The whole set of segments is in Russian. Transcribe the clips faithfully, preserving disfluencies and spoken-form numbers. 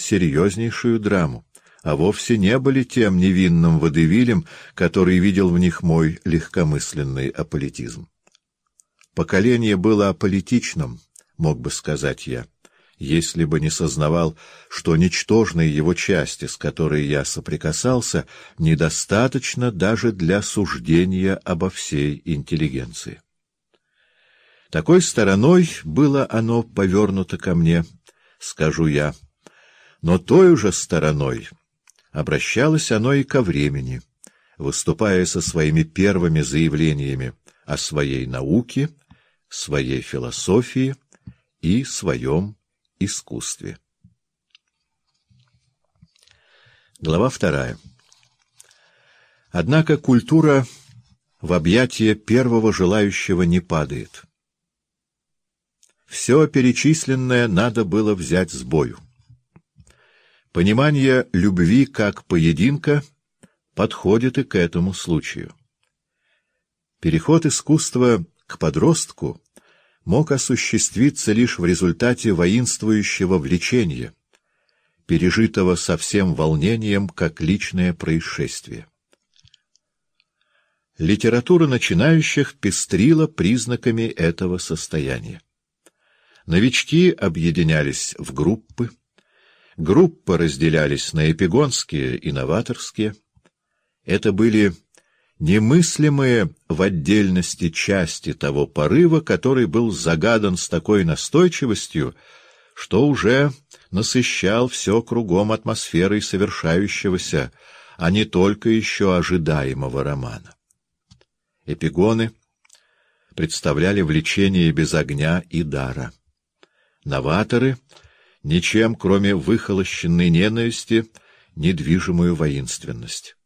серьезнейшую драму, а вовсе не были тем невинным водевилем, который видел в них мой легкомысленный аполитизм. Поколение было аполитичным, мог бы сказать я, если бы не сознавал, что ничтожные его части, с которой я соприкасался, недостаточно даже для суждения обо всей интеллигенции. Такой стороной было оно повернуто ко мне, скажу я, но той же стороной обращалось оно и ко времени, выступая со своими первыми заявлениями о своей науке, своей философии и своем искусстве. Глава вторая. Однако культура в объятия первого желающего не падает. Все перечисленное надо было взять с бою. Понимание любви как поединка подходит и к этому случаю. Переход искусства к подростку мог осуществиться лишь в результате воинствующего влечения, пережитого со всем волнением как личное происшествие. Литература начинающих пестрила признаками этого состояния. Новички объединялись в группы, группы разделялись на эпигонские и новаторские. Это были немыслимые в отдельности части того порыва, который был загадан с такой настойчивостью, что уже насыщал все кругом атмосферой совершающегося, а не только еще ожидаемого романа. Эпигоны представляли влечение без огня и дара. Новаторы — ничем, кроме выхолощенной ненависти, недвижимую воинственность.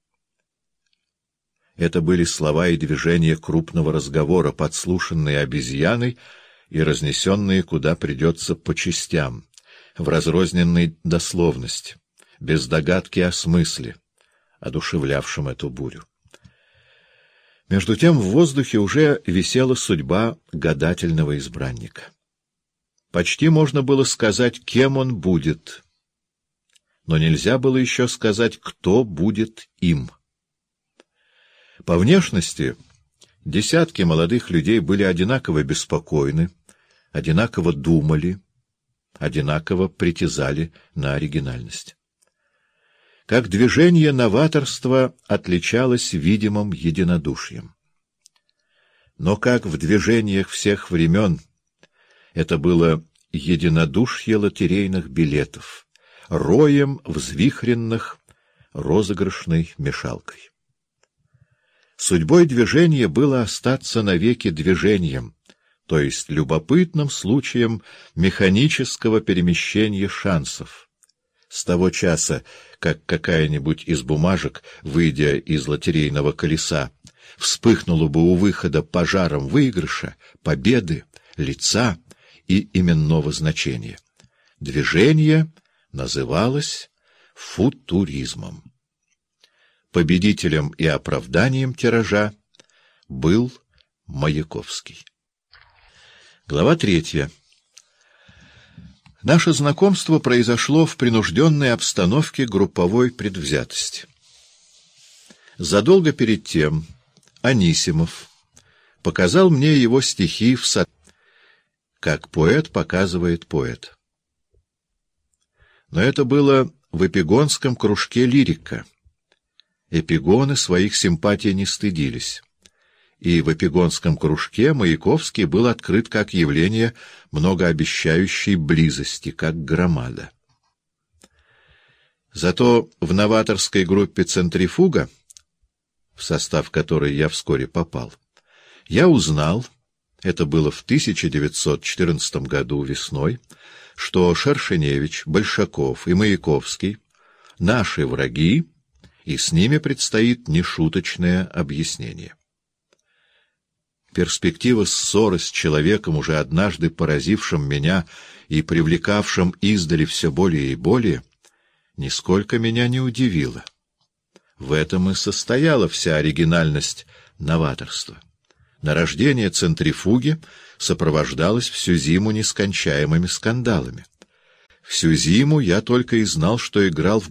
Это были слова и движения крупного разговора, подслушанные обезьяной и разнесенные куда придется по частям, в разрозненной дословности, без догадки о смысле, одушевлявшем эту бурю. Между тем в воздухе уже висела судьба гадательного избранника. Почти можно было сказать, кем он будет, но нельзя было еще сказать, кто будет им. По внешности десятки молодых людей были одинаково беспокойны, одинаково думали, одинаково притязали на оригинальность. Как движение новаторства отличалось видимым единодушием. Но как в движениях всех времен это было единодушие лотерейных билетов, роем взвихренных розыгрышной мешалкой. Судьбой движения было остаться навеки движением, то есть любопытным случаем механического перемещения шансов. С того часа, как какая-нибудь из бумажек, выйдя из лотерейного колеса, вспыхнула бы у выхода пожаром выигрыша, победы, лица и именного значения. Движение называлось футуризмом. Победителем и оправданием тиража был Маяковский. Глава третья. Наше знакомство произошло в принужденной обстановке групповой предвзятости. Задолго перед тем Анисимов показал мне его стихи в сад, как поэт показывает поэт. Но это было в эпигонском кружке лирика. Эпигоны своих симпатий не стыдились. И в эпигонском кружке Маяковский был открыт как явление многообещающей близости, как громада. Зато в новаторской группе «Центрифуга», в состав которой я вскоре попал, я узнал, это было в тысяча девятьсот четырнадцатом году весной, что Шершеневич, Большаков и Маяковский — наши враги, и с ними предстоит нешуточное объяснение. Перспектива ссоры с человеком, уже однажды поразившим меня и привлекавшим издали все более и более, нисколько меня не удивила. В этом и состояла вся оригинальность новаторства. Нарождение центрифуги сопровождалось всю зиму нескончаемыми скандалами. Всю зиму я только и знал, что играл в